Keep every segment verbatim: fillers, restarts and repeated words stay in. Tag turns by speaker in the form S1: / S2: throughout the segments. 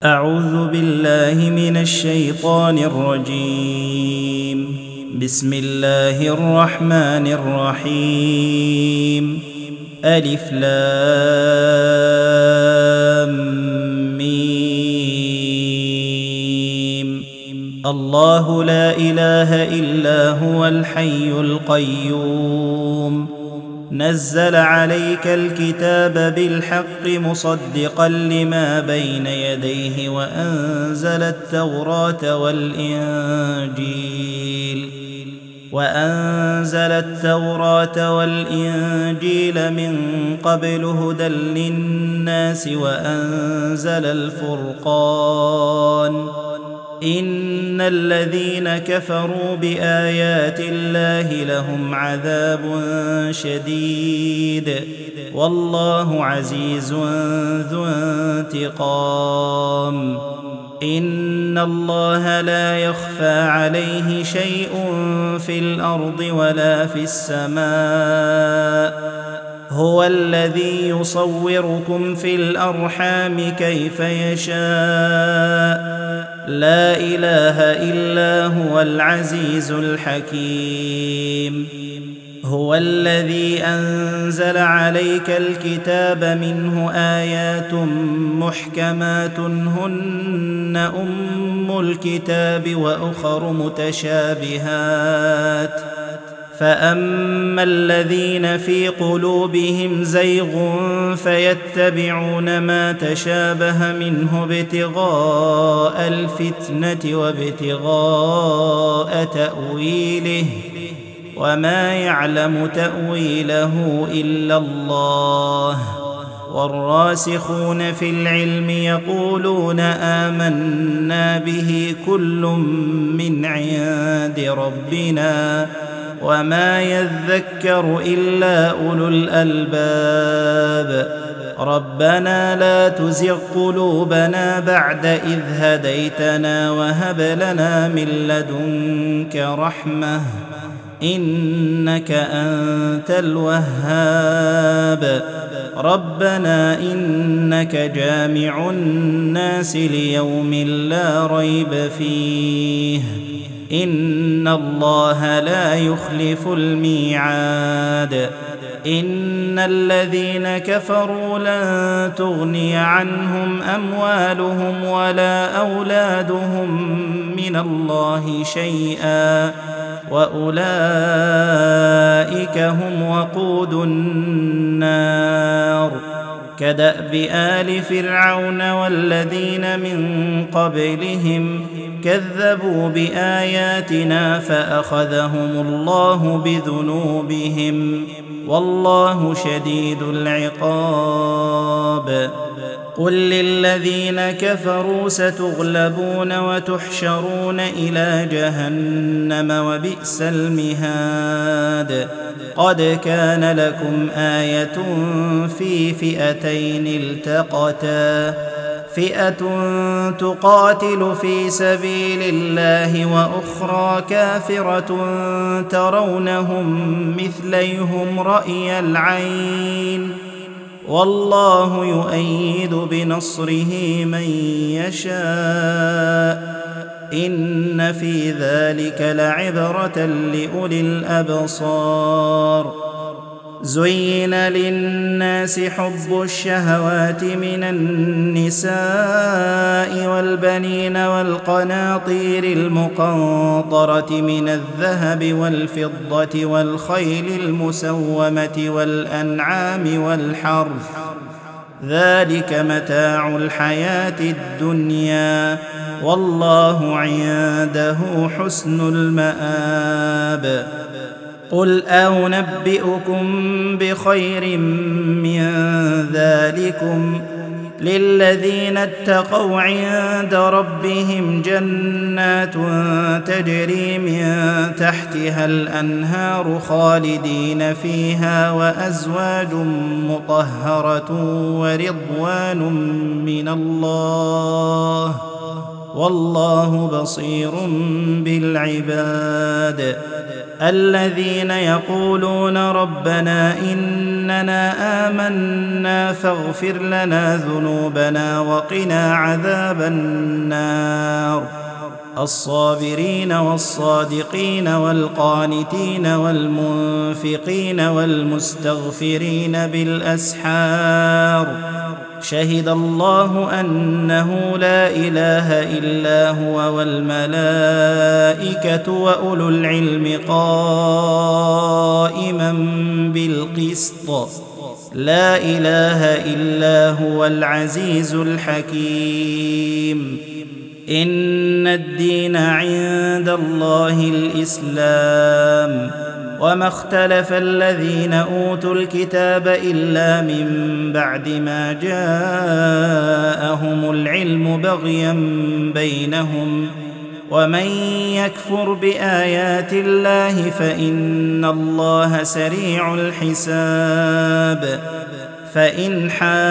S1: أعوذ بالله من الشيطان الرجيم. بسم الله الرحمن الرحيم. ألف لام ميم. الله لا إله إلا هو الحي القيوم. نزل عليك الكتاب بالحق مصدقا لما بين يديه وأنزل التوراة والإنجيل وأنزل التوراة والإنجيل من قبل هدى للناس وأنزل الفرقان. إن الذين كفروا بآيات الله لهم عذاب شديد والله عزيز ذو انتقام. إن الله لا يخفى عليه شيء في الأرض ولا في السماء. هو الذي يصوركم في الأرحام كيف يشاء. لا إله إلا هو العزيز الحكيم. هو الذي أنزل عليك الكتاب منه آيات محكمات هن أم الكتاب وأخر متشابهات. فأما الذين في قلوبهم زيغ فيتبعون ما تشابه منه ابتغاء الفتنة وابتغاء تأويله وما يعلم تأويله إلا الله. والراسخون في العلم يقولون آمنا به كل من عند ربنا وما يذكر إلا أولو الألباب. ربنا لا تزغ قلوبنا بعد إذ هديتنا وهب لنا من لدنك رحمة إنك أنت الوهاب. ربنا إنك جامع الناس ليوم لا ريب فيه. إن الله لا يخلف الميعاد. إن الذين كفروا لن تغني عنهم أموالهم ولا أولادهم من الله شيئا وأولئك هم وقود النار. كدأب آل فرعون والذين من قبلهم كذبوا بآياتنا فأخذهم الله بذنوبهم والله شديد العقاب. قل للذين كفروا ستغلبون وتحشرون إلى جهنم وبئس المهاد. قد كان لكم آية في فئتين التقتا فئة تقاتل في سبيل الله وأخرى كافرة ترونهم مثليهم رأي العين والله يؤيد بنصره من يشاء. إن في ذلك لعبرة لأولي الأبصار. زين للناس حب الشهوات من النساء والبنين والقناطير المقنطرة من الذهب والفضة والخيل المسومة والأنعام والحرث ذلك متاع الحياة الدنيا والله عنده حسن المآب. قل أنبئكم بخير من ذلكم للذين اتقوا عند ربهم جنات تجري من تحتها الأنهار خالدين فيها وأزواج مطهرة ورضوان من الله والله بصير بالعباد. الذين يقولون ربنا إننا آمنا فاغفر لنا ذنوبنا وقنا عذاب النار. الصابرين والصادقين والقانتين والمنفقين والمستغفرين بالأسحار. شهد الله أنه لا إله إلا هو والملائكة وأولو العلم قائما بالقسط. لا إله إلا هو العزيز الحكيم. إن الدين عند الله الإسلام، وما اختلف الذين أوتوا الكتاب إلا من بعد ما جاءهم العلم بغيا بينهم، ومن يكفر بآيات الله فإن الله سريع الحساب. فإن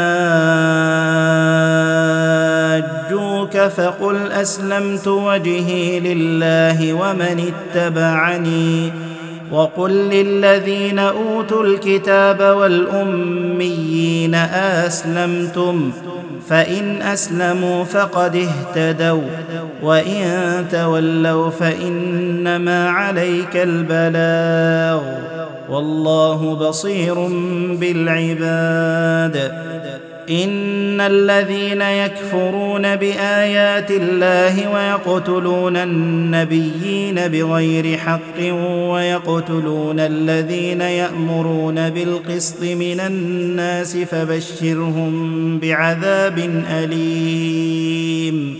S1: حاجوك فقل أسلمت وجهي لله ومن اتبعني، وقل للذين أوتوا الكتاب والأميين أسلمتم، فإن أسلموا فقد اهتدوا، وإن تولوا فإنما عليك البلاغ، والله بصير بالعباد. إن الذين يكفرون بآيات الله ويقتلون النبيين بغير حق ويقتلون الذين يأمرون بالقسط من الناس فبشرهم بعذاب أليم.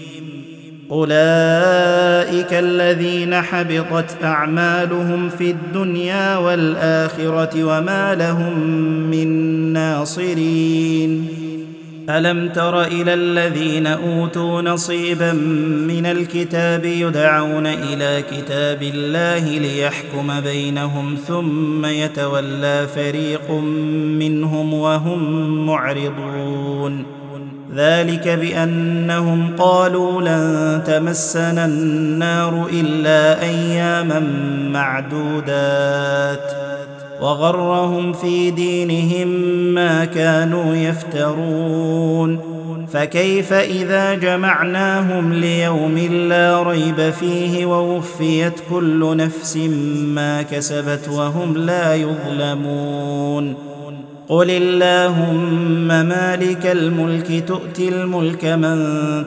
S1: أولئك الذين حبطت أعمالهم في الدنيا والآخرة وما لهم من ناصرين. ألم تر إلى الذين أوتوا نصيبا من الكتاب يدعون إلى كتاب الله ليحكم بينهم ثم يتولى فريق منهم وهم معرضون. ذلك بأنهم قالوا لن تمسنا النار إلا أياما معدودات، وغرهم في دينهم ما كانوا يفترون. فكيف إذا جمعناهم ليوم لا ريب فيه ووفيت كل نفس ما كسبت وهم لا يظلمون. قل اللهم مالك الملك تؤتي الملك من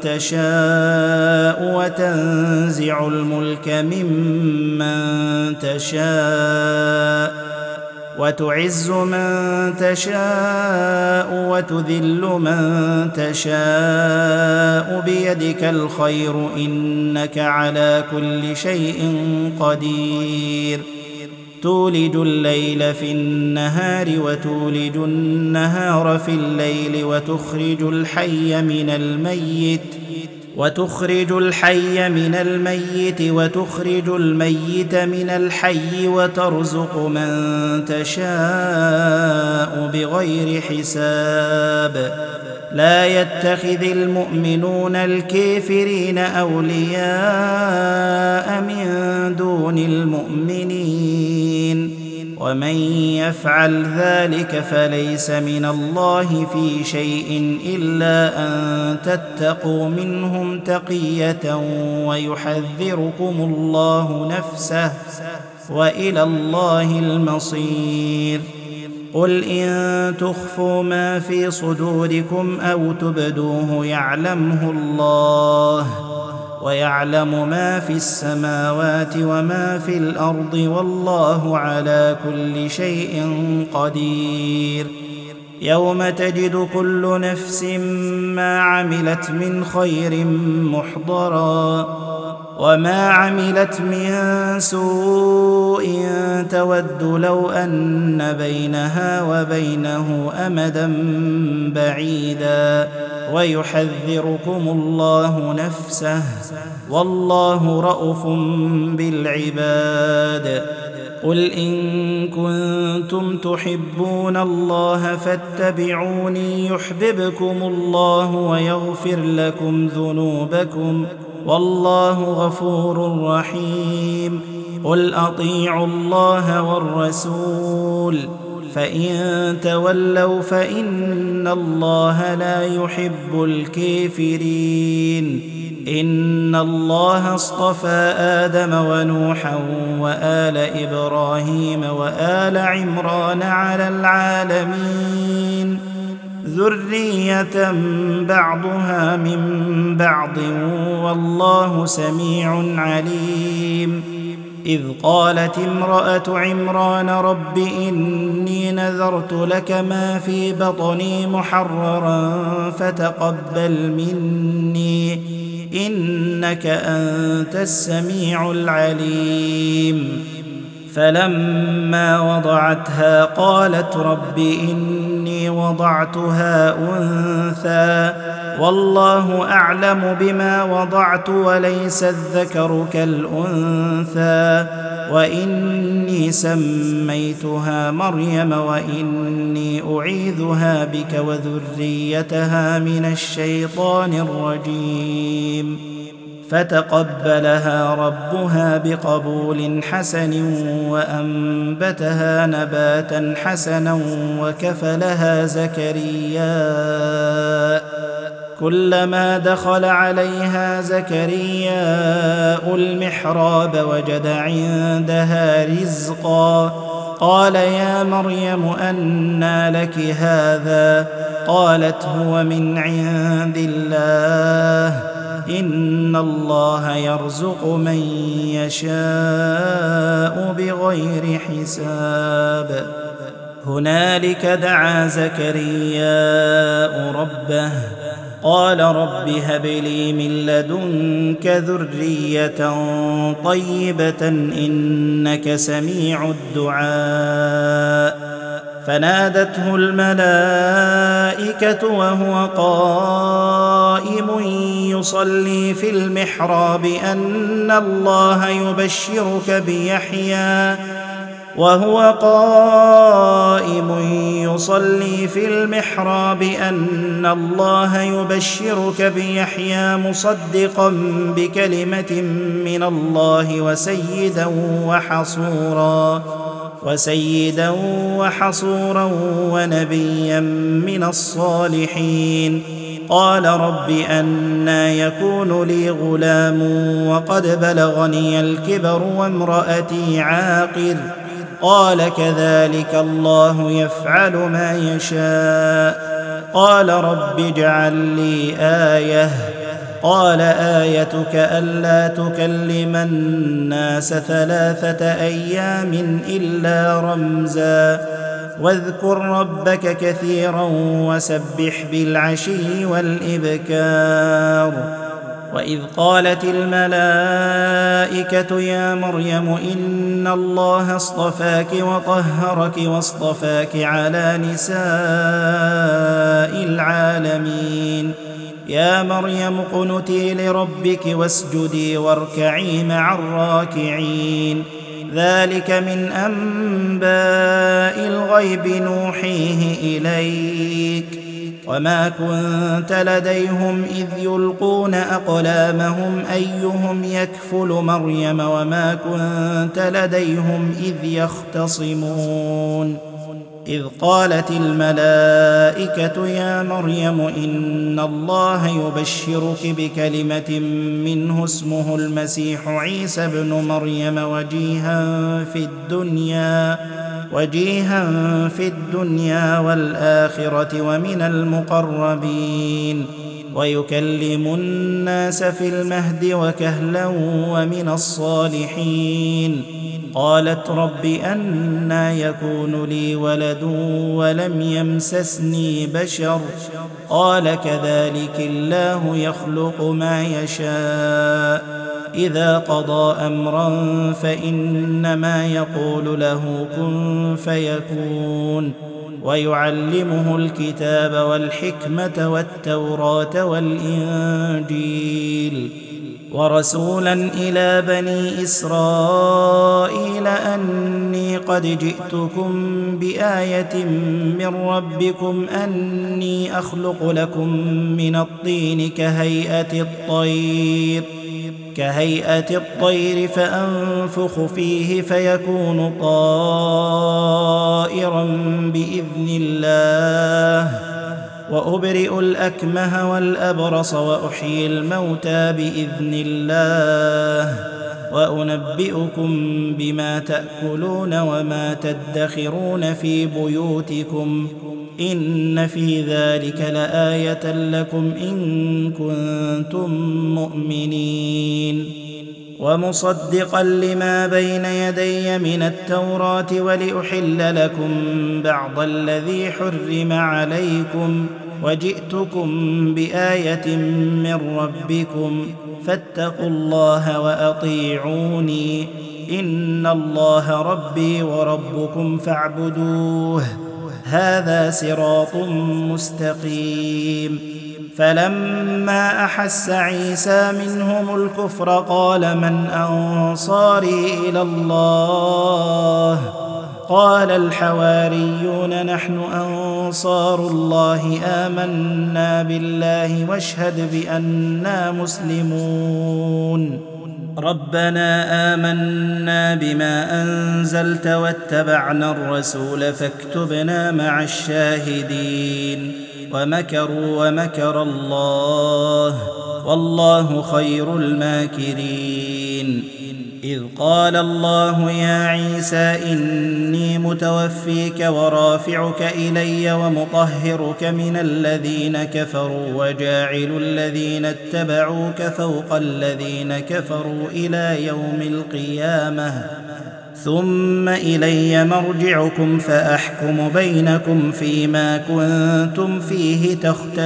S1: تشاء وتنزع الملك ممن تشاء وتعز من تشاء وتذل من تشاء بيدك الخير إنك على كل شيء قدير. تولج الليل في النهار وتولج النهار في الليل وتخرج الحي من الميت وتخرج الحي من الميت وتخرج الميت من الحي وترزق من تشاء بغير حساب. لا يتخذ المؤمنون الكافرين أولياء من دون المؤمنين، ومن يفعل ذلك فليس من الله في شيء إلا أن تتقوا منهم تقية ويحذركم الله نفسه، وإلى الله المصير. قل إن تخفوا ما في صدوركم أو تبدوه يعلمه الله، ويعلم ما في السماوات وما في الأرض، والله على كل شيء قدير. يوم تجد كل نفس ما عملت من خير محضرا، وما عملت من سوء تود لو أن بينها وبينه أمدا بعيدا، ويحذركم الله نفسه، والله رءوف بالعباد. قل إن كنتم تحبون الله فاتبعوني يحببكم الله ويغفر لكم ذنوبكم، والله غفور رحيم. قل أطيعوا الله والرسول فإن تولوا فإن الله لا يحب الكافرين. إن الله اصطفى آدم ونوحا وآل إبراهيم وآل عمران على العالمين ذرية بعضها من بعض والله سميع عليم. إذ قالت امرأة عمران رب إني نذرت لك ما في بطني محررا فتقبل مني إنك أنت السميع العليم. فلما وضعتها قالت رب إني وضعتها أنثى والله أعلم بما وضعت وليس الذكر كالأنثى وإني سميتها مريم وإني أعيذها بك وذريتها من الشيطان الرجيم. فتقبلها ربها بقبول حسن وأنبتها نباتا حسنا وكفلها زكريا. كلما دخل عليها زكرياء المحراب وجد عندها رزقا قال يا مريم أنى لك هذا قالت هو من عند الله إن الله يرزق من يشاء بغير حساب. هنالك دعا زكرياء ربه قال رب هب لي من لدنك ذرية طيبة إنك سميع الدعاء. فنادته الملائكة وهو قائم يصلي في المحراب أن الله يبشرك بيحيى وهو قائم يصلي في المحراب أن الله يبشرك بيحيى مصدقا بكلمة من الله وسيدا وحصورا وسيدا وحصورا ونبيا من الصالحين. قال رب أنى يكون لي غلام وقد بلغني الكبر وامرأتي عاقر قال كذلك الله يفعل ما يشاء. قال رب اجعل لي آية قال آيتك ألا تكلم الناس ثلاثة أيام إلا رمزا واذكر ربك كثيرا وسبح بالعشي والإبكار. وإذ قالت الملائكة يا مريم إن الله اصطفاك وطهرك واصطفاك على نساء العالمين. يا مريم اقنتي لربك واسجدي واركعي مع الراكعين. ذلك من أنباء الغيب نوحيه إليك وما كنت لديهم إذ يلقون أقلامهم أيهم يكفل مريم وما كنت لديهم إذ يختصمون. إذ قالت الملائكة يا مريم إن الله يبشرك بكلمة منه اسمه المسيح عيسى ابن مريم وجيها في الدنيا وجيها في الدنيا والآخرة ومن المقربين ويكلم الناس في المهد وكهلا ومن الصالحين. قالت رب أنى يكون لي ولد ولم يمسسني بشر قال كذلك الله يخلق ما يشاء إذا قضى أمرا فإنما يقول له كن فيكون. ويعلمه الكتاب والحكمة والتوراة والإنجيل ورسولا إلى بني إسرائيل أني قد جئتكم بآية من ربكم أني أخلق لكم من الطين كهيئة الطير كهيئة الطير فأنفخ فيه فيكون طائرا بإذن الله، وأبرئ الأكمه والأبرص وأحيي الموتى بإذن الله، وأنبئكم بما تأكلون وما تدخرون في بيوتكم، إن في ذلك لآية لكم إن كنتم مؤمنين. ومصدقا لما بين يدي من التوراة ولأحل لكم بعض الذي حرم عليكم، وجئتكم بآية من ربكم فاتقوا الله وأطيعوني، إن الله ربي وربكم فاعبدوه، هذا صراط مستقيم. فلما أحس عيسى منهم الكفر قال من أنصاري إلى الله؟ قال الحواريون نحن أنصار الله، آمنا بالله واشهد بأننا مسلمون. ربنا آمنا بما أنزلت واتبعنا الرسول فاكتبنا مع الشاهدين. ومكروا ومكر الله والله خير الماكرين. إذ قال الله يا عيسى إني متوفيك ورافعك إلي ومطهرك من الذين كفروا وجاعل الذين اتبعوك فوق الذين كفروا إلى يوم القيامة، ثم إلي مرجعكم فأحكم بينكم فيما كنتم فيه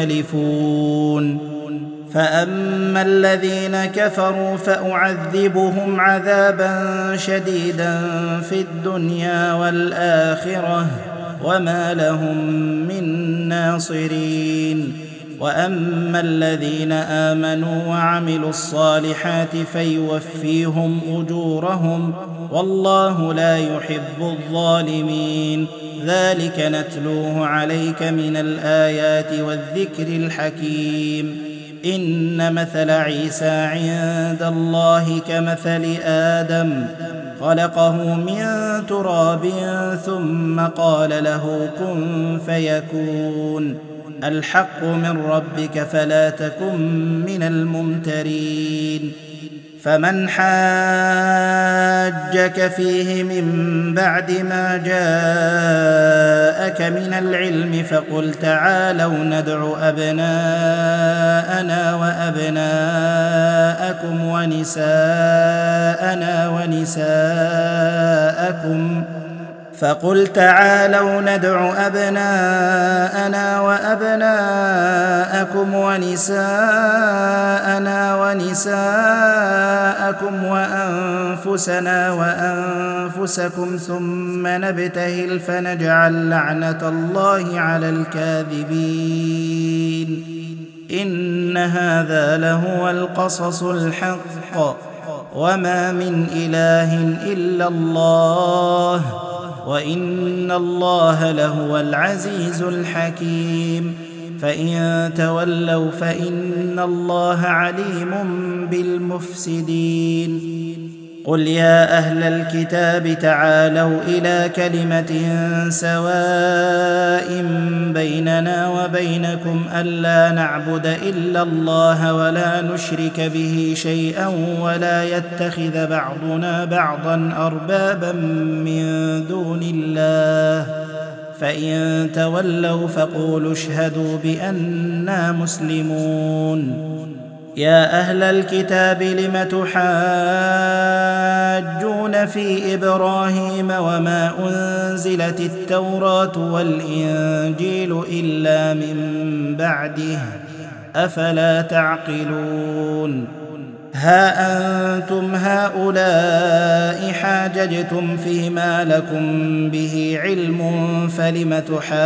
S1: تختلفون. فأما الذين كفروا فأعذبهم عذابا شديدا في الدنيا والآخرة وما لهم من ناصرين. وأما الذين آمنوا وعملوا الصالحات فيوفيهم أجورهم والله لا يحب الظالمين. ذلك نتلوه عليك من الآيات والذكر الحكيم. إن مثل عيسى عند الله كمثل آدم، خلقه من تراب ثم قال له كن فيكون. الحق من ربك فلا تكن من الممترين. فمن حاجك فيه من بعد ما جاءك من العلم فقل تعالوا ندع أبناءنا وأبناءكم ونساءنا ونساءكم فقل تعالوا ندع أبناءنا وأبناءكم ونساءنا ونساءكم وأنفسنا وأنفسكم ثم نبتهل فنجعل لعنة الله على الكاذبين. إن هذا لهو القصص الحق وما من إله إلا الله وإن الله لهو العزيز الحكيم. فإن تولوا فإن الله عليم بالمفسدين. قل يا أهل الكتاب تعالوا إلى كلمة سواء بيننا وبينكم ألا نعبد إلا الله ولا نشرك به شيئا ولا يتخذ بعضنا بعضا أربابا من دون الله. فإن تولوا فقولوا اشهدوا بأننا مسلمون. يا أهل الكتاب لم تحاجون في إبراهيم وما أنزلت التوراة والإنجيل إلا من بعده أفلا تعقلون. ها أنتم هؤلاء حاججتم فيما لكم به علم فلم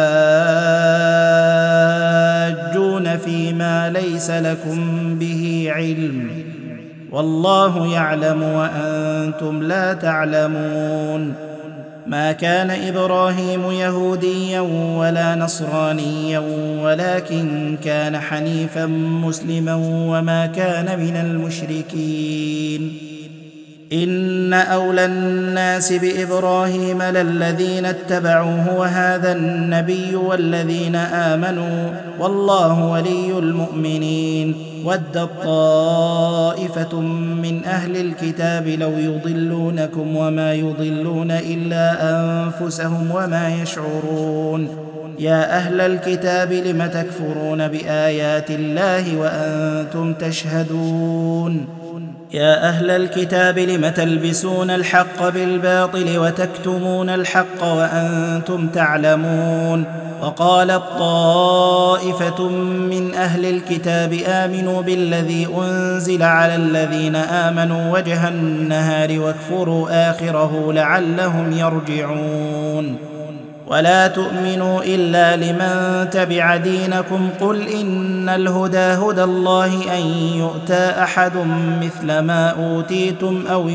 S1: تحاجون فيما ليس لكم به علم والله يعلم وأنتم لا تعلمون. ما كان إبراهيم يهوديا ولا نصرانيا ولكن كان حنيفا مسلما وما كان من المشركين. إن أولى الناس بإبراهيم للذين اتبعوه وهذا النبي والذين آمنوا والله ولي المؤمنين. ودت طائفة من أهل الكتاب لو يضلونكم وما يضلون إلا أنفسهم وما يشعرون. يا أهل الكتاب لم تكفرون بآيات الله وأنتم تشهدون. يا أهل الكتاب لم تلبسون الحق بالباطل وتكتمون الحق وأنتم تعلمون. وقالت طائفة من أهل الكتاب آمنوا بالذي أنزل على الذين آمنوا وجه النهار واكفروا آخره لعلهم يرجعون. ولا تؤمنوا إلا لمن تبع دينكم قل إن الهدى هدى الله أن يؤتى أحد مثل ما أوتيتم أو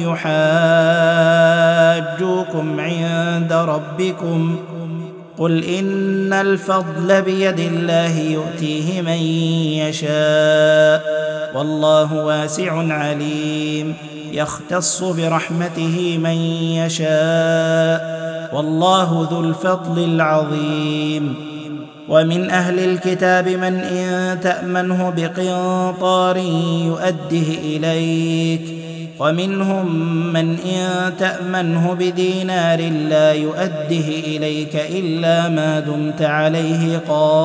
S1: يحاجوكم عند ربكم قل إن الفضل بيد الله يؤتيه من يشاء والله واسع عليم. يختص برحمته من يشاء والله ذو الفضل العظيم. ومن أهل الكتاب من إن تأمنه بقنطار يؤده إليك ومنهم من إن تأمنه بدينار لا يؤده إليك إلا ما دمت عليه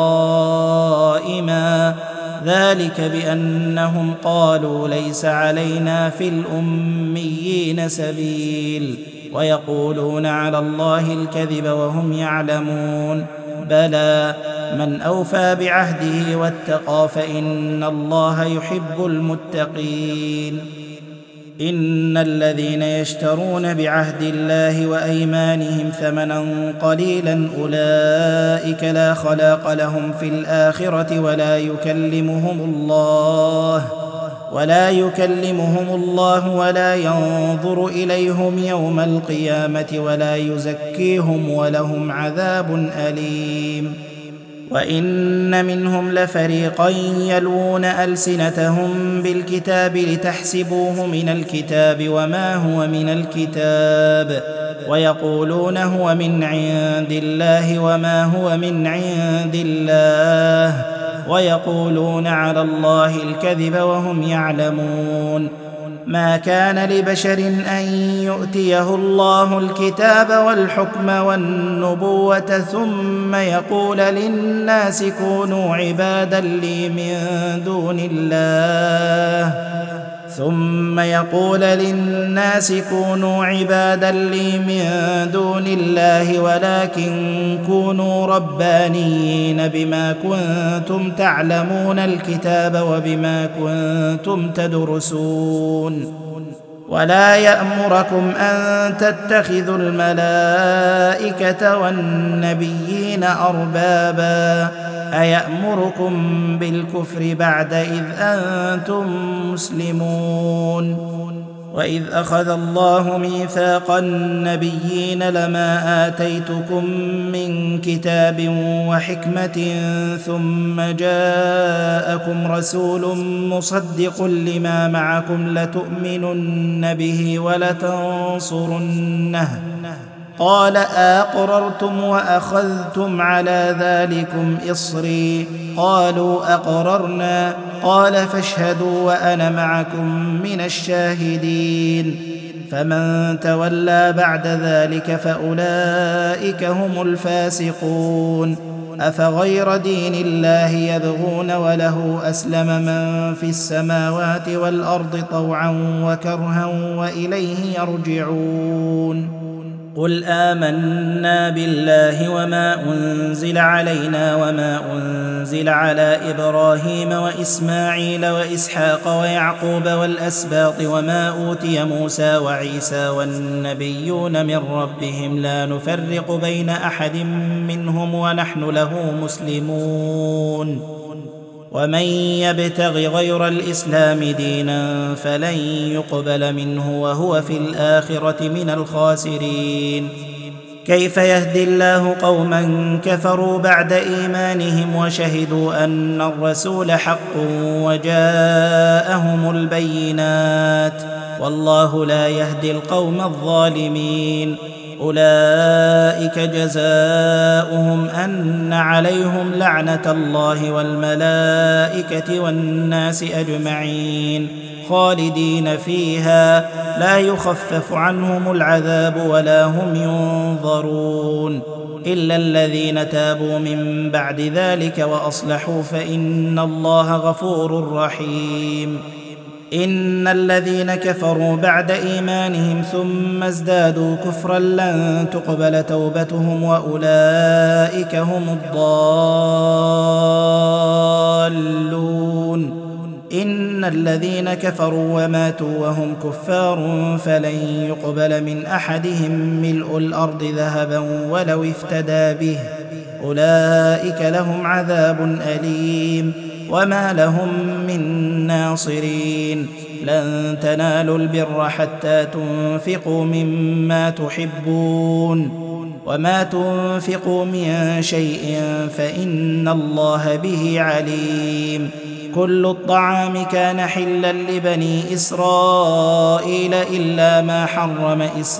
S1: قائما ذلك بأنهم قالوا ليس علينا في الأميين سبيل ويقولون على الله الكذب وهم يعلمون. بلى من أوفى بعهده واتقى فإن الله يحب المتقين. إن الذين يشترون بعهد الله وأيمانهم ثمنا قليلا أولئك لا خلاق لهم في الآخرة ولا يكلمهم الله ولا يكلمهم الله ولا ينظر إليهم يوم القيامة ولا يزكيهم ولهم عذاب أليم. وإن منهم لفريقا يلوون ألسنتهم بالكتاب لتحسبوه من الكتاب وما هو من الكتاب ويقولون هو من عند الله وما هو من عند الله ويقولون على الله الكذب وهم يعلمون. ما كان لبشر أن يؤتيه الله الكتاب والحكم والنبوة ثم يقول للناس كونوا عبادا لي من دون الله ثم يقول للناس كونوا عبادا لي من دون الله ولكن كونوا ربانيين بما كنتم تعلمون الكتاب وبما كنتم تدرسون. ولا يأمركم أن تتخذوا الملائكة والنبيين أربابا أيأمركم بالكفر بعد إذ أنتم مسلمون. وإذ أخذ الله ميثاق النبيين لما آتيتكم من كتاب وحكمة ثم جاءكم رسول مصدق لما معكم لتؤمنن به ولتنصرنه قال أقررتم وأخذتم على ذلكم إصري قالوا أقررنا قال فاشهدوا وأنا معكم من الشاهدين. فمن تولى بعد ذلك فأولئك هم الفاسقون. أفغير دين الله يبغون وله أسلم من في السماوات والأرض طوعا وكرها وإليه يرجعون. قل آمنا بالله وما أنزل علينا وما أنزل على إبراهيم وإسماعيل وإسحاق ويعقوب والأسباط وما أوتي موسى وعيسى والنبيون من ربهم لا نفرق بين أحد منهم ونحن له مسلمون. ومن يبتغ غير الإسلام دينا فلن يقبل منه وهو في الآخرة من الخاسرين. كيف يهدي الله قوما كفروا بعد إيمانهم وشهدوا أن الرسول حق وجاءهم البينات والله لا يهدي القوم الظالمين. أولئك جزاؤهم أن عليهم لعنة الله والملائكة والناس أجمعين خالدين فيها لا يخفف عنهم العذاب ولا هم ينظرون إلا الذين تابوا من بعد ذلك وأصلحوا فإن الله غفور رحيم. إن الذين كفروا بعد إيمانهم ثم ازدادوا كفرا لن تقبل توبتهم وأولئك هم الضالون. إن الذين كفروا وماتوا وهم كفار فلن يقبل من أحدهم ملء الأرض ذهبا ولو افتدى به أولئك لهم عذاب أليم وما لهم من ناصرين. لن تنالوا البر حتى تنفقوا مما تحبون وما تنفقوا من شيء فإن الله به عليم. كل الطعام كان حلا لبني إسرائيل إلا ما حرم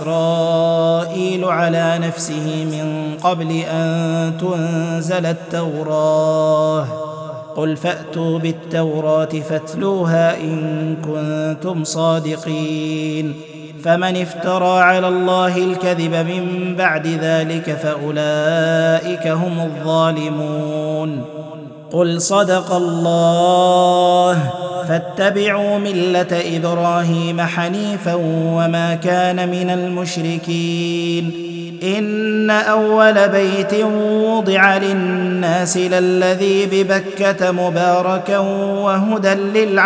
S1: إسرائيل على نفسه من قبل أن تنزل التوراة قل فأتوا بالتوراة فاتلوها إن كنتم صادقين. فمن افترى على الله الكذب من بعد ذلك فأولئك هم الظالمون. قل صدق الله فاتبعوا ملة إبراهيم حنيفا وما كان من المشركين. إن أول بيت وضع للناس للذي ببكة مباركا وهدى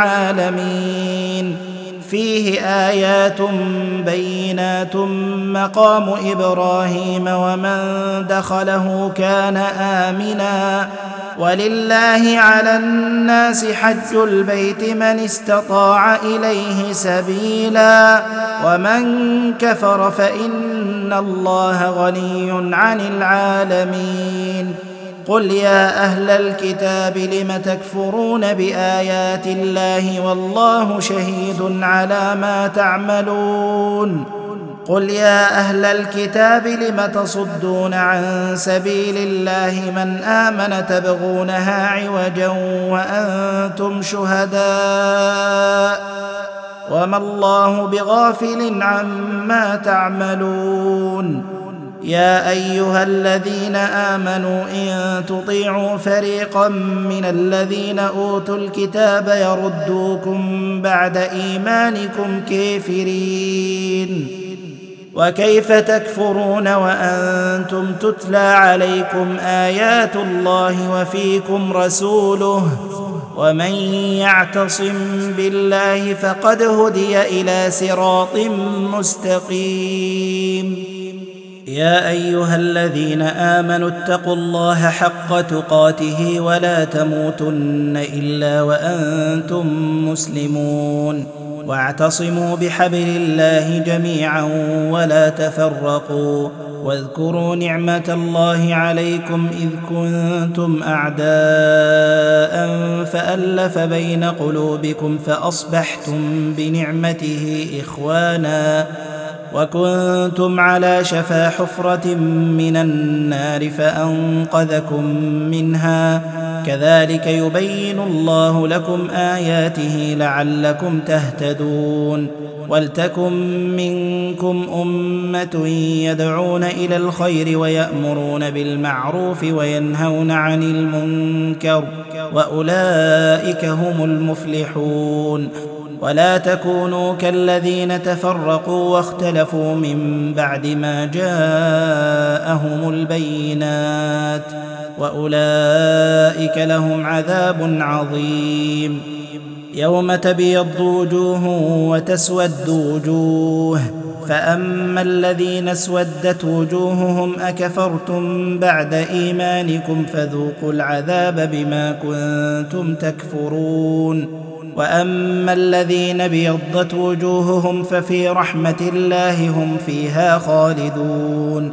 S1: للعالمين فيه آيات بينات مقام إبراهيم ومن دخله كان آمنا ولله على الناس حج البيت من استطاع إليه سبيلا ومن كفر فإن الله غني عن العالمين. قل يا أهل الكتاب لم تكفرون بآيات الله والله شهيد على ما تعملون. قل يا أهل الكتاب لم تصدون عن سبيل الله من آمن تبغونها عوجا وأنتم شهداء وما الله بغافل عما تعملون. يا أيها الذين آمنوا إن تطيعوا فريقا من الذين أوتوا الكتاب يردوكم بعد إيمانكم كافرين وكيف تكفرون وأنتم تتلى عليكم آيات الله وفيكم رسوله ومن يعتصم بالله فقد هدي إلى صراط مستقيم. يا أيها الذين آمنوا اتقوا الله حق تقاته ولا تموتن إلا وأنتم مسلمون واعتصموا بحبل الله جميعا ولا تفرقوا واذكروا نعمة الله عليكم إذ كنتم أعداء فألف بين قلوبكم فأصبحتم بنعمته إخوانا وكنتم على شفا حفرة من النار فأنقذكم منها كذلك يبين الله لكم آياته لعلكم تهتدون. ولتكن منكم أمة يدعون إلى الخير ويأمرون بالمعروف وينهون عن المنكر وأولئك هم المفلحون. ولا تكونوا كالذين تفرقوا واختلفوا من بعد ما جاءهم البينات وأولئك لهم عذاب عظيم. يوم تبيض وجوه وتسود وجوه فأما الذين اسودت وجوههم أكفرتم بعد إيمانكم فذوقوا العذاب بما كنتم تكفرون. وأما الذين ابيضت وجوههم ففي رحمة الله هم فيها خالدون.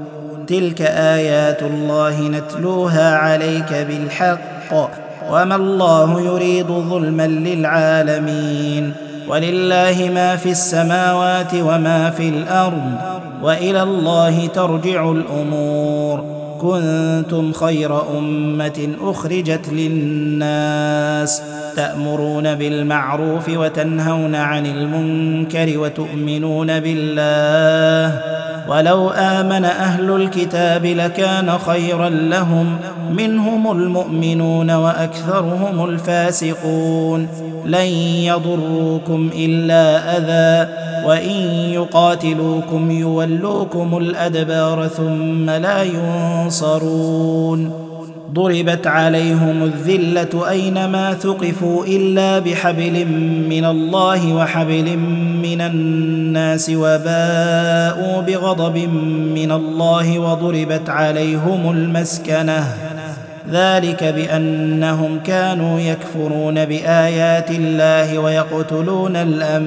S1: تلك آيات الله نتلوها عليك بالحق وما الله يريد ظلما للعالمين ولله ما في السماوات وما في الأرض وإلى الله ترجع الأمور كنتم خير أمة أخرجت للناس تأمرون بالمعروف وتنهون عن المنكر وتؤمنون بالله ولو آمن أهل الكتاب لكان خيرا لهم منهم المؤمنون وأكثرهم الفاسقون لن يضروكم إلا أذى وإن يقاتلوكم يولوكم الأدبار ثم لا ينصرون ضربت عليهم الذلة أينما ثقفوا إلا بحبل من الله وحبل من الناس وباءوا بغضب من الله وضربت عليهم المسكنة ذلك بأنهم كانوا يكفرون بآيات الله ويقتلون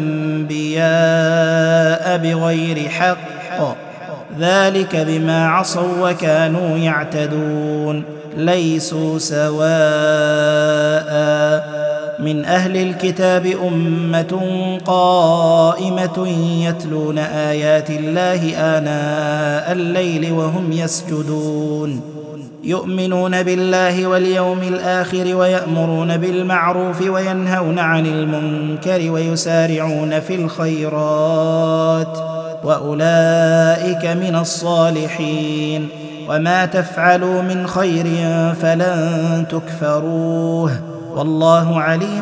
S1: الأنبياء بغير حق ذلك بما عصوا وكانوا يعتدون ليسوا سواء من أهل الكتاب أمة قائمة يتلون آيات الله آناء الليل وهم يسجدون يؤمنون بالله واليوم الآخر ويأمرون بالمعروف وينهون عن المنكر ويسارعون في الخيرات وأولئك من الصالحين وما تفعلوا من خير فلن تكفروه والله عليم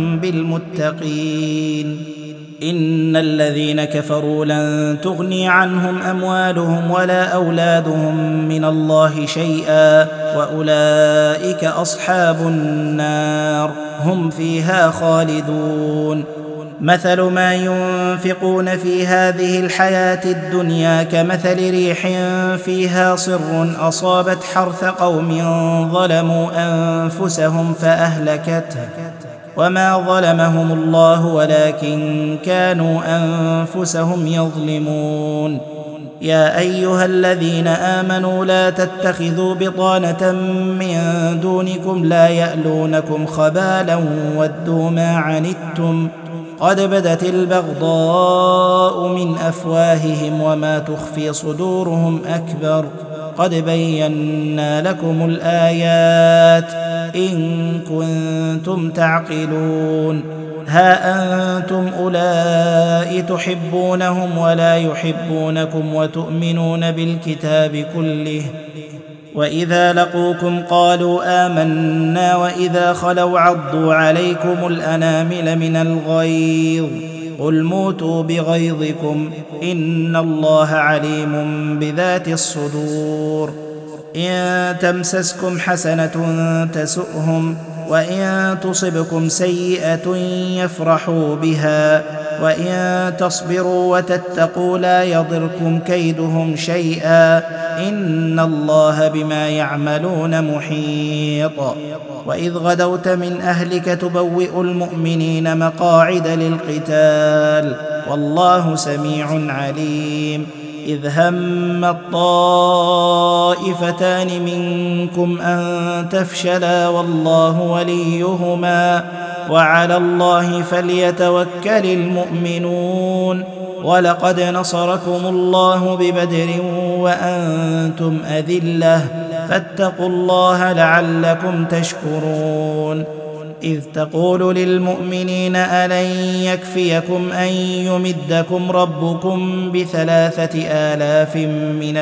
S1: بالمتقين إن الذين كفروا لن تغني عنهم أموالهم ولا أولادهم من الله شيئا وأولئك أصحاب النار هم فيها خالدون مثل ما ينفقون في هذه الحياة الدنيا كمثل ريح فيها صر أصابت حرث قوم ظلموا أنفسهم فأهلكته وما ظلمهم الله ولكن كانوا أنفسهم يظلمون يا أيها الذين آمنوا لا تتخذوا بطانة من دونكم لا يألونكم خبالا ودوا ما عنتم قد بدت البغضاء من أفواههم وما تخفي صدورهم أكبر قد بينا لكم الآيات إن كنتم تعقلون ها أنتم أولئك تحبونهم ولا يحبونكم وتؤمنون بالكتاب كله وإذا لقوكم قالوا آمنا وإذا خلوا عضوا عليكم الأنامل من الغيظ قل موتوا بغيظكم إن الله عليم بذات الصدور إن تمسسكم حسنة تسؤهم وإن تصبكم سيئة يفرحوا بها وإن تصبروا وتتقوا لا يضركم كيدهم شيئا إن الله بما يعملون محيط وإذ غدوت من أهلك تبوئ المؤمنين مقاعد للقتال والله سميع عليم إذ هم الطائفتان منكم أن تفشلا والله وليهما وعلى الله فليتوكل المؤمنون ولقد نصركم الله ببدر وأنتم أذلة فاتقوا الله لعلكم تشكرون إذ تقول للمؤمنين ألن يكفيكم أن يمدكم ربكم بثلاثة آلاف من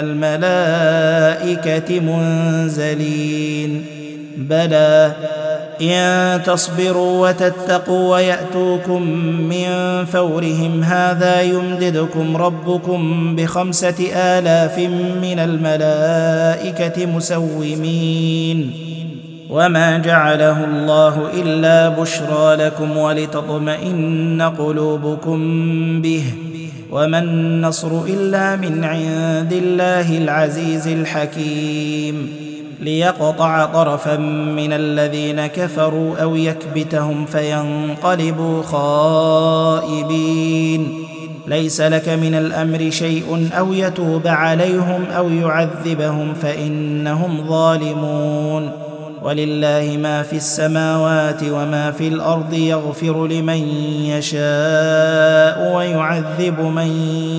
S1: الملائكة منزلين بلى إن تصبروا وتتقوا ويأتوكم من فورهم هذا يمددكم ربكم بخمسة آلاف من الملائكة مسومين وما جعله الله إلا بشرى لكم ولتطمئن قلوبكم به وما النصر إلا من عند الله العزيز الحكيم ليقطع طرفا من الذين كفروا أو يكبتهم فينقلبوا خائبين ليس لك من الأمر شيء أو يتوب عليهم أو يعذبهم فإنهم ظالمون. ولله ما في السماوات وما في الأرض يغفر لمن يشاء ويعذب من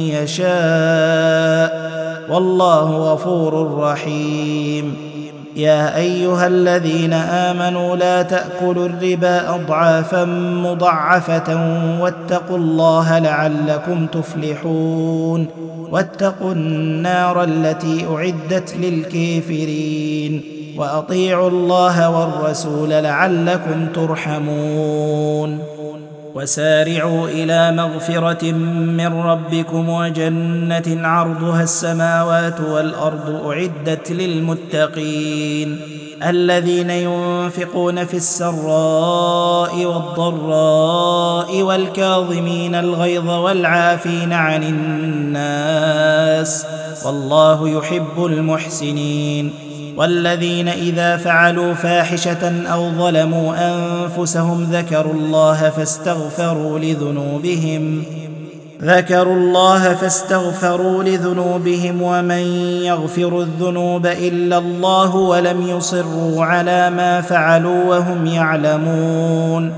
S1: يشاء والله غفور رحيم. يا أيها الذين آمنوا لا تأكلوا الربا أضعافا مضاعفة واتقوا الله لعلكم تفلحون. واتقوا النار التي أعدت للكافرين وأطيعوا الله والرسول لعلكم ترحمون. وسارعوا إلى مغفرة من ربكم وجنة عرضها السماوات والأرض أعدت للمتقين الذين ينفقون في السراء والضراء والكاظمين الغيظ والعافين عن الناس والله يحب المحسنين. والذين إذا فعلوا فاحشة أو ظلموا أنفسهم ذكروا الله فاستغفروا لذنوبهم ذكروا الله فاستغفروا لذنوبهم ومن يغفر الذنوب إلا الله ولم يصروا على ما فعلوا وهم يعلمون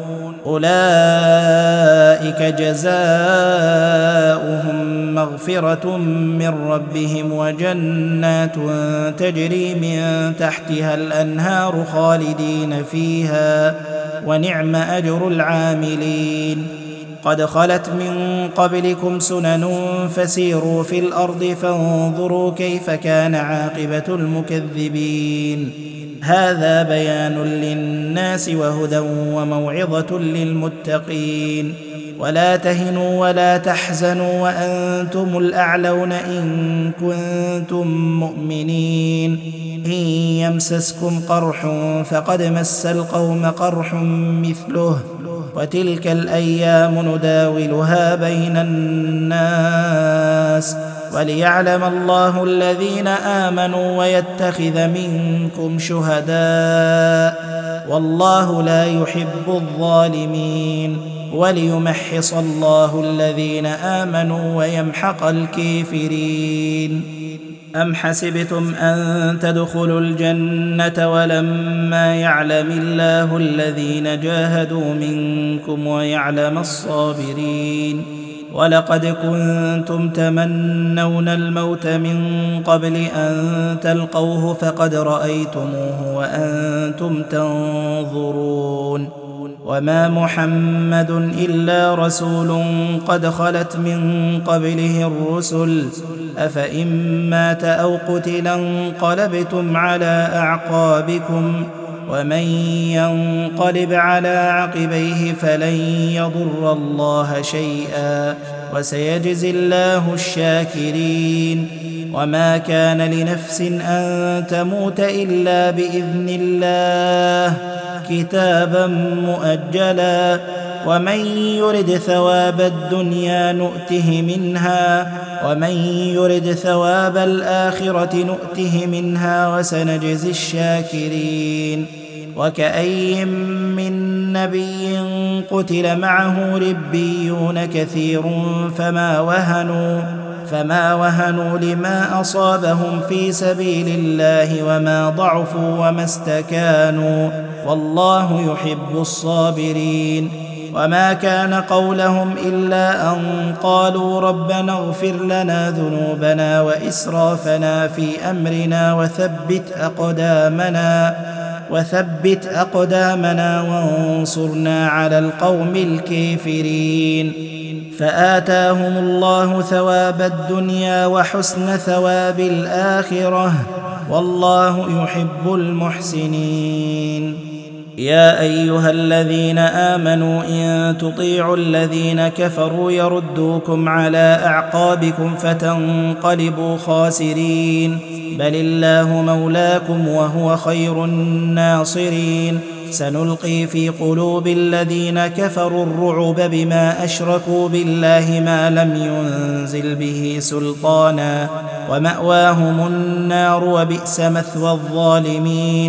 S1: أولئك جزاؤهم مغفرة من ربهم وجنات تجري من تحتها الأنهار خالدين فيها ونعم أجر العاملين. قد خلت من قبلكم سنن فسيروا في الأرض فانظروا كيف كان عاقبة المكذبين. هذا بيان للناس وهدى وموعظة للمتقين. ولا تهنوا ولا تحزنوا وأنتم الأعلون إن كنتم مؤمنين. إن يمسسكم قرح فقد مس القوم قرح مثله وتلك الأيام نداولها بين الناس وليعلم الله الذين آمنوا ويتخذ منكم شهداء والله لا يحب الظالمين وليمحص الله الذين آمنوا ويمحق الكافرين. أم حسبتم أن تدخلوا الجنة ولما يعلم الله الذين جاهدوا منكم ويعلم الصابرين ولقد كنتم تمنون الموت من قبل أن تلقوه فقد رأيتموه وأنتم تنظرون. وما محمد إلا رسول قد خلت من قبله الرسل أفإن مات أو قتلا انقلبتم على أعقابكم ومن ينقلب على عقبيه فلن يضر الله شيئا وسيجزي الله الشاكرين. وما كان لنفس أن تموت إلا بإذن الله كتابا مؤجلا ومن يرد ثواب الدنيا نؤته منها ومن يرد ثواب الآخرة نؤته منها وسنجزي الشاكرين. وكأي من نبي قتل معه ربيون كثير فما وهنوا فما وهنوا لما أصابهم في سبيل الله وما ضعفوا وما استكانوا والله يحب الصابرين. وما كان قولهم إلا أن قالوا ربنا اغفر لنا ذنوبنا وإسرافنا في أمرنا وثبت أقدامنا وثبت أقدامنا وانصرنا على القوم الكافرين. فآتاهم الله ثواب الدنيا وحسن ثواب الآخرة والله يحب المحسنين. يا أيها الذين آمنوا إن تطيعوا الذين كفروا يردوكم على أعقابكم فتنقلبوا خاسرين بل الله مولاكم وهو خير الناصرين. سنلقي في قلوب الذين كفروا الرعب بما أشركوا بالله ما لم ينزل به سلطانا ومأواهم النار وبئس مثوى الظالمين.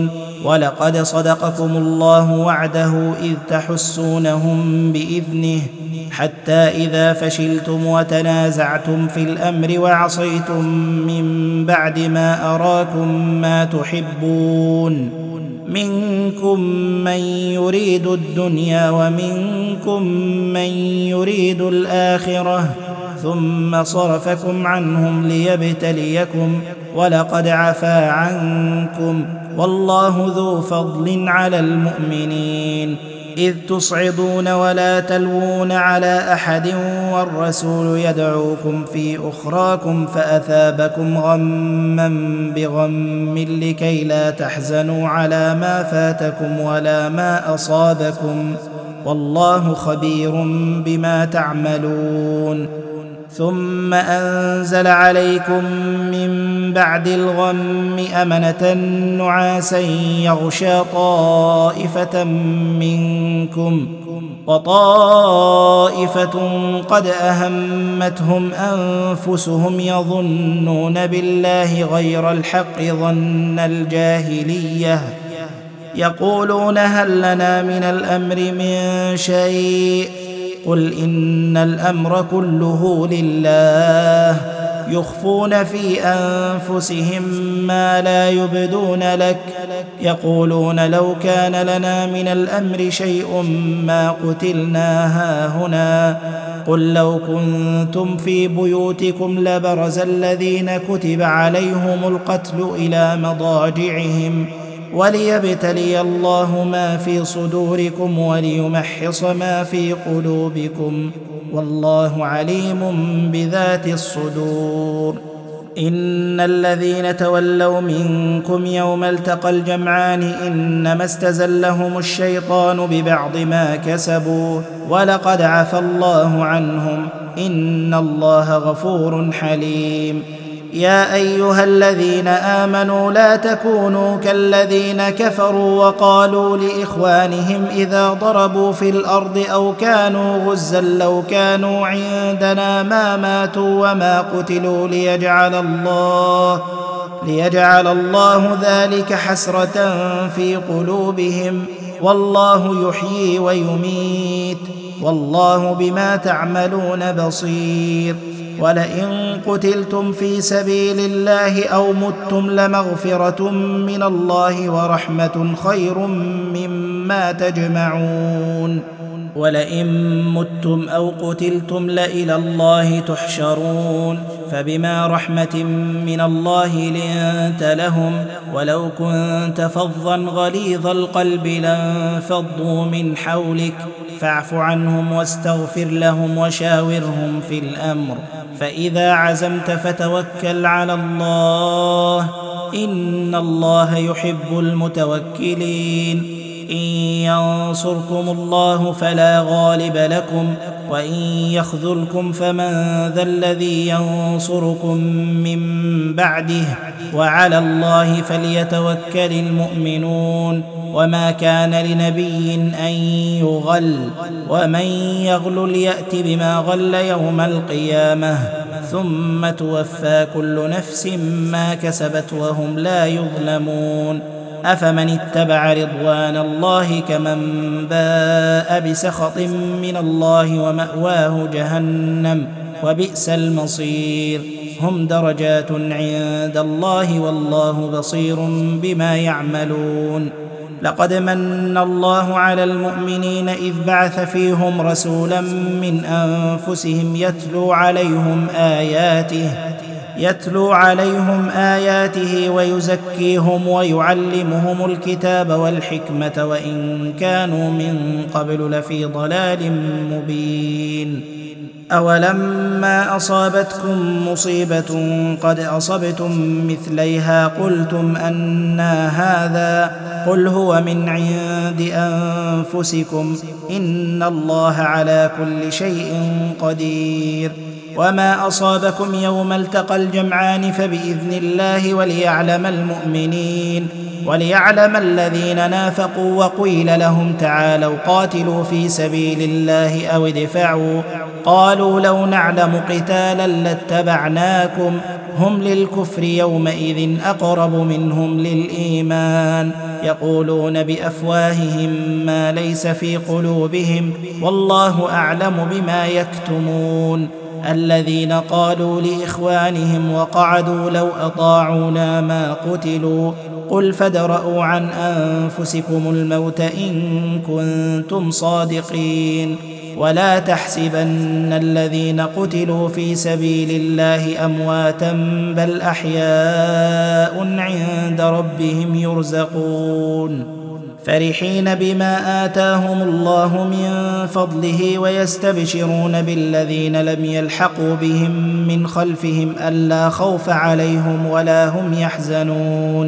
S1: ولقد صدقكم الله وعده إذ تحسونهم بإذنه حتى إذا فشلتم وتنازعتم في الأمر وعصيتم من بعد ما أراكم ما تحبون منكم من يريد الدنيا ومنكم من يريد الآخرة ثم صرفكم عنهم ليبتليكم ولقد عفا عنكم والله ذو فضل على المؤمنين إذ تصعدون ولا تلوون على أحد والرسول يدعوكم في أخراكم فأثابكم غما بغم لكي لا تحزنوا على ما فاتكم ولا ما أصابكم والله خبير بما تعملون ثم أنزل عليكم من بعد الغم أمنة نعاسا يغشى طائفة منكم وطائفة قد أهمتهم أنفسهم يظنون بالله غير الحق ظن الجاهلية يقولون هل لنا من الأمر من شيء قل إن الأمر كله لله يخفون في أنفسهم ما لا يبدون لك يقولون لو كان لنا من الأمر شيء ما قتلنا هاهنا قل لو كنتم في بيوتكم لبرز الذين كتب عليهم القتل إلى مضاجعهم وليبتلي الله ما في صدوركم وليمحص ما في قلوبكم والله عليم بذات الصدور إن الذين تولوا منكم يوم التقى الجمعان إنما استزلهم الشيطان ببعض ما كسبوا ولقد عفى الله عنهم إن الله غفور حليم يا أيها الذين آمنوا لا تكونوا كالذين كفروا وقالوا لإخوانهم إذا ضربوا في الأرض أو كانوا غزا لو كانوا عندنا ما ماتوا وما قتلوا ليجعل الله ليجعل الله ذلك حسرة في قلوبهم والله يحيي ويميت والله بما تعملون بصير ولئن قتلتم في سبيل الله أو متم لمغفرة من الله ورحمة خير مما تجمعون ولئن متم أو قتلتم لإلى الله تحشرون فبما رحمة من الله لنت لهم ولو كنت فظا غليظ القلب لانفضوا من حولك فاعف عنهم واستغفر لهم وشاورهم في الأمر فإذا عزمت فتوكل على الله إن الله يحب المتوكلين إن ينصركم الله فلا غالب لكم وإن يخذلكم فمن ذا الذي ينصركم من بعده وعلى الله فليتوكل المؤمنون وما كان لنبي أن يغل ومن يغل يأت بما غل يوم القيامة ثم توفى كل نفس ما كسبت وهم لا يظلمون أفمن اتبع رضوان الله كمن باء بسخط من الله ومأواه جهنم وبئس المصير هم درجات عند الله والله بصير بما يعملون لقد من الله على المؤمنين إذ بعث فيهم رسولا من أنفسهم يتلو عليهم آياته يتلو عليهم آياته ويزكيهم ويعلمهم الكتاب والحكمة وإن كانوا من قبل لفي ضلال مبين أولما أصابتكم مصيبة قد أصبتم مثليها قلتم أنى هذا قل هو من عند أنفسكم إن الله على كل شيء قدير وما أصابكم يوم التقى الجمعان فبإذن الله وليعلم المؤمنين وليعلم الذين نافقوا وقيل لهم تعالوا قاتلوا في سبيل الله أو ادفعوا قالوا لو نعلم قتالا لاتبعناكم هم للكفر يومئذ أقرب منهم للإيمان يقولون بأفواههم ما ليس في قلوبهم والله أعلم بما يكتمون الذين قالوا لإخوانهم وقعدوا لو أطاعونا ما قتلوا قل فادرءوا عن أنفسكم الموت إن كنتم صادقين ولا تحسبن الذين قتلوا في سبيل الله أمواتا بل أحياء عند ربهم يرزقون فرحين بما آتاهم الله من فضله ويستبشرون بالذين لم يلحقوا بهم من خلفهم ألا خوف عليهم ولا هم يحزنون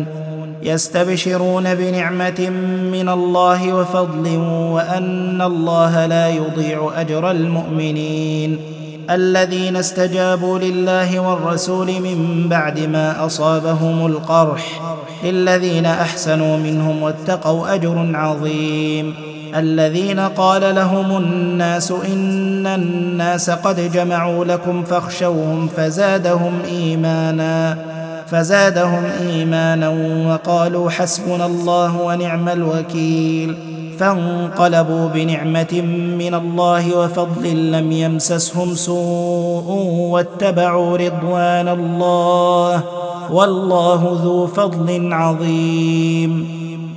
S1: يستبشرون بنعمة من الله وفضل وأن الله لا يضيع أجر المؤمنين الذين استجابوا لله والرسول من بعد ما أصابهم القرح للذين أحسنوا منهم واتقوا أجر عظيم الذين قال لهم الناس إن الناس قد جمعوا لكم فاخشوهم فزادهم إيمانا فزادهم إيمانا وقالوا حسبنا الله ونعم الوكيل فانقلبوا بنعمة من الله وفضل لم يمسسهم سوء واتبعوا رضوان الله والله ذو فضل عظيم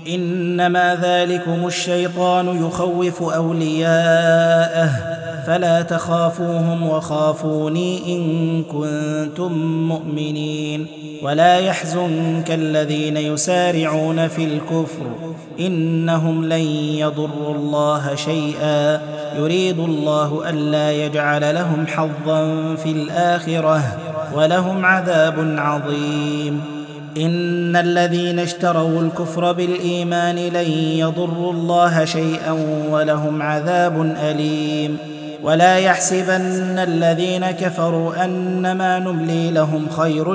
S1: إنما ذلكم الشيطان يخوف أولياءه فلا تخافوهم وخافوني إن كنتم مؤمنين ولا يحزنك الذين يسارعون في الكفر إنهم لن يضروا الله شيئا يريد الله ألا يجعل لهم حظا في الآخرة ولهم عذاب عظيم إن الذين اشتروا الكفر بالإيمان لن يضروا الله شيئا ولهم عذاب أليم ولا يحسبن الذين كفروا أنما نملي لهم خير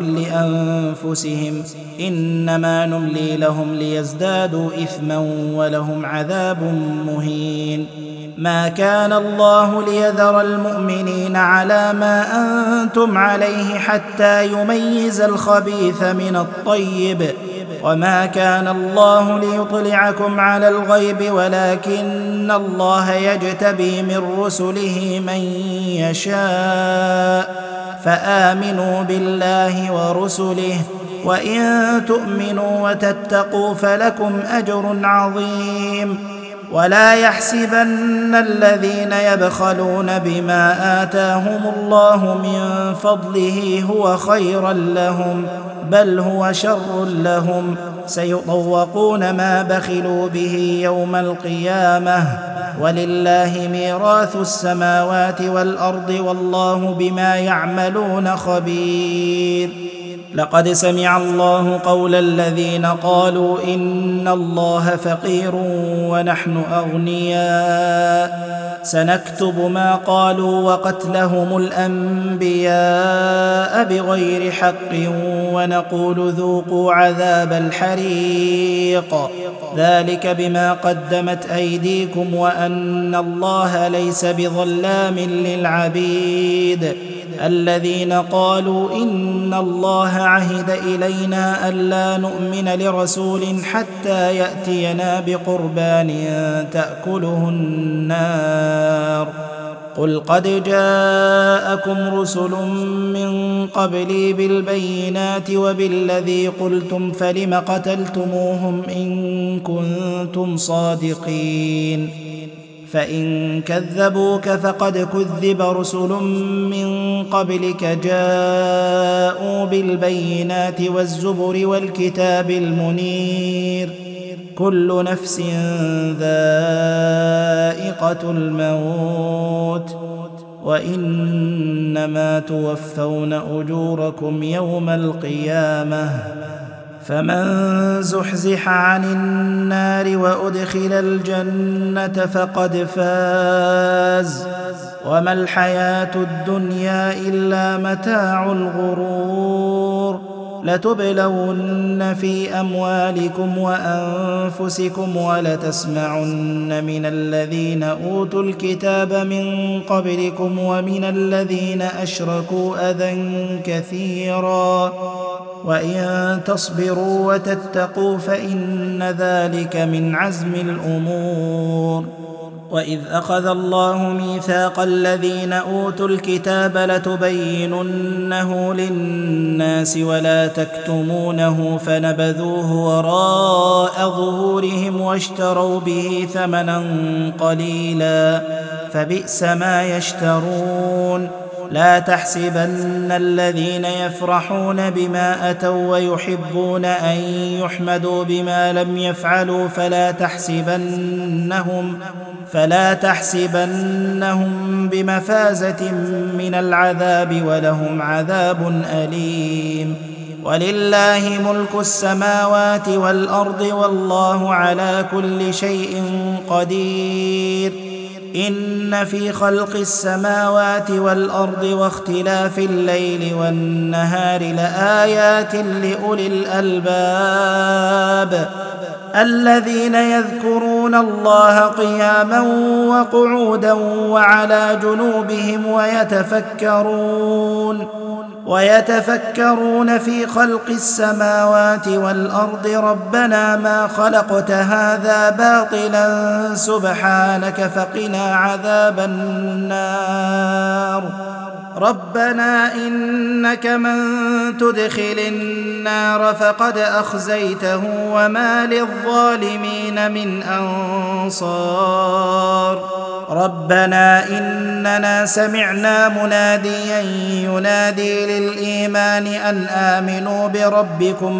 S1: لأنفسهم إنما نملي لهم ليزدادوا إثما ولهم عذاب مهين ما كان الله ليذر المؤمنين على ما أنتم عليه حتى يميز الخبيث من الطيب وما كان الله ليطلعكم على الغيب ولكن الله يجتبي من رسله من يشاء فآمنوا بالله ورسله وإن تؤمنوا وتتقوا فلكم أجر عظيم ولا يحسبن الذين يبخلون بما آتاهم الله من فضله هو خيرا لهم بل هو شر لهم سيطوقون ما بخلوا به يوم القيامة ولله ميراث السماوات والأرض والله بما يعملون خبير لقد سمع الله قول الذين قالوا إن الله فقير ونحن أغنياء سنكتب ما قالوا وقتلهم الأنبياء بغير حق ونقول ذوقوا عذاب الحريق ذلك بما قدمت أيديكم وأن الله ليس بظلام للعبيد الذين قالوا إن الله عهد إلينا ألا نؤمن لرسول حتى يأتينا بقربان تأكله النار قل قد جاءكم رسل من قبلي بالبينات وبالذي قلتم فلم قتلتموهم إن كنتم صادقين فإن كذبوك فقد كذب رسل من قبلك جاءوا بالبينات والزبر والكتاب المنير كل نفس ذائقة الموت وإنما توفون أجوركم يوم القيامة فمن زحزح عن النار وأدخل الجنة فقد فاز وما الحياة الدنيا إلا متاع الغرور لتبلون في أموالكم وأنفسكم ولتسمعن من الذين أوتوا الكتاب من قبلكم ومن الذين أشركوا أذى كثيرا وإن تصبروا وتتقوا فإن ذلك من عزم الأمور. وإذ أخذ الله ميثاق الذين أوتوا الكتاب لتبيننه للناس ولا تكتمونه فنبذوه وراء ظهورهم واشتروا به ثمنا قليلا فبئس ما يشترون. لا تحسبن الذين يفرحون بما أتوا ويحبون أن يحمدوا بما لم يفعلوا فلا تحسبنهم فلا تحسبنهم بمفازة من العذاب ولهم عذاب أليم. ولله ملك السماوات والأرض والله على كل شيء قدير. إن في خلق السماوات والأرض واختلاف الليل والنهار لآيات لأولي الألباب الذين يذكرون الله قياما وقعودا وعلى جنوبهم ويتفكرون ويتفكرون في خلق السماوات والأرض ربنا ما خلقت هذا باطلا سبحانك فقنا عذاب النار. ربنا إنك من تدخل النار فقد أخزيته وما للظالمين من أنصار. ربنا إننا سمعنا مناديا ينادي للإيمان أن آمنوا بربكم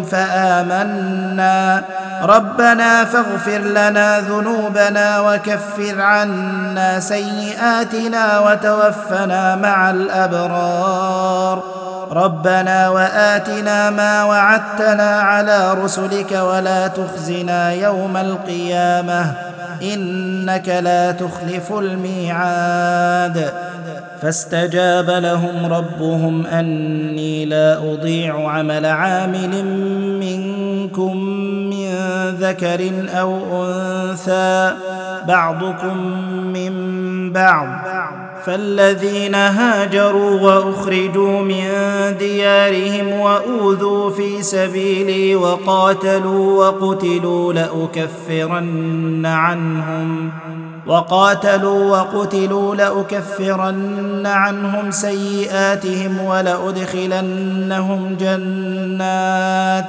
S1: فآمنا ربنا فاغفر لنا ذنوبنا وكفر عنا سيئاتنا وتوفنا مع الأبرار. ربنا وآتنا ما وعدتنا على رسلك ولا تخزنا يوم القيامة إنك لا تخلف الميعاد. فاستجاب لهم ربهم أني لا أضيع عمل عامل منكم من ذكر أو أنثى بعضكم من بعض فالذين هاجروا وأخرجوا من ديارهم وأوذوا في سبيلي وقاتلوا وقتلوا لأكفرن عنهم وقاتلوا وقتلوا لأكفرن عنهم سيئاتهم ولأدخلنهم جنات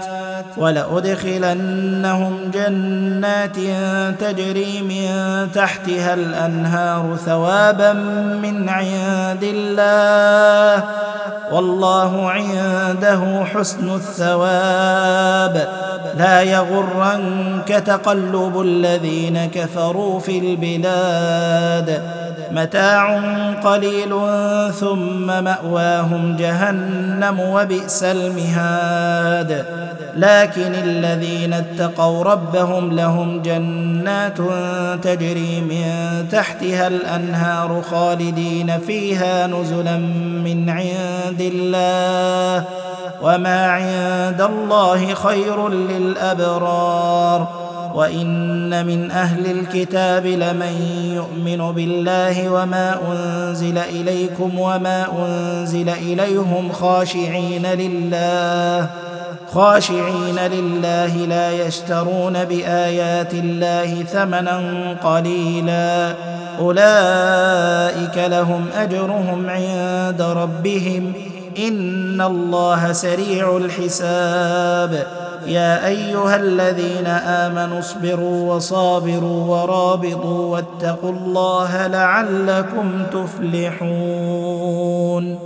S1: ولأدخلنهم جنات تجري من تحتها الأنهار ثوابا من عند الله والله عنده حسن الثواب. لا يغرنك تقلب الذين كفروا في البلاد متاع قليل ثم مأواهم جهنم وبئس المهاد. لكن الذين اتقوا ربهم لهم جنات تجري من تحتها الأنهار خالدين فيها نزلا من عند الله وما عند الله خير للأبرار. وإن من أهل الكتاب لمن يؤمن بالله وما أنزل إليكم وما أنزل إليهم خاشعين لله خاشعين لله لا يشترون بآيات الله ثمنا قليلا أولئك لهم أجرهم عند ربهم إن الله سريع الحساب. يا أيها الذين آمنوا اصبروا وصابروا ورابطوا واتقوا الله لعلكم تفلحون.